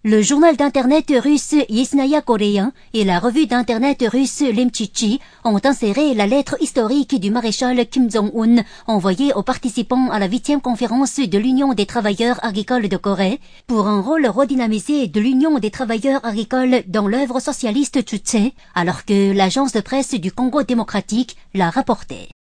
Le journal d'internet russe Yesnaya Coréen et la revue d'internet russe Lemchichi ont inséré la lettre historique du maréchal Kim Jong-un envoyée aux participants à la 8e conférence de l'Union des travailleurs agricoles de Corée pour un rôle redynamisé de l'Union des travailleurs agricoles dans l'œuvre socialiste Juche, alors que l'agence de presse du Congo démocratique l'a rapporté.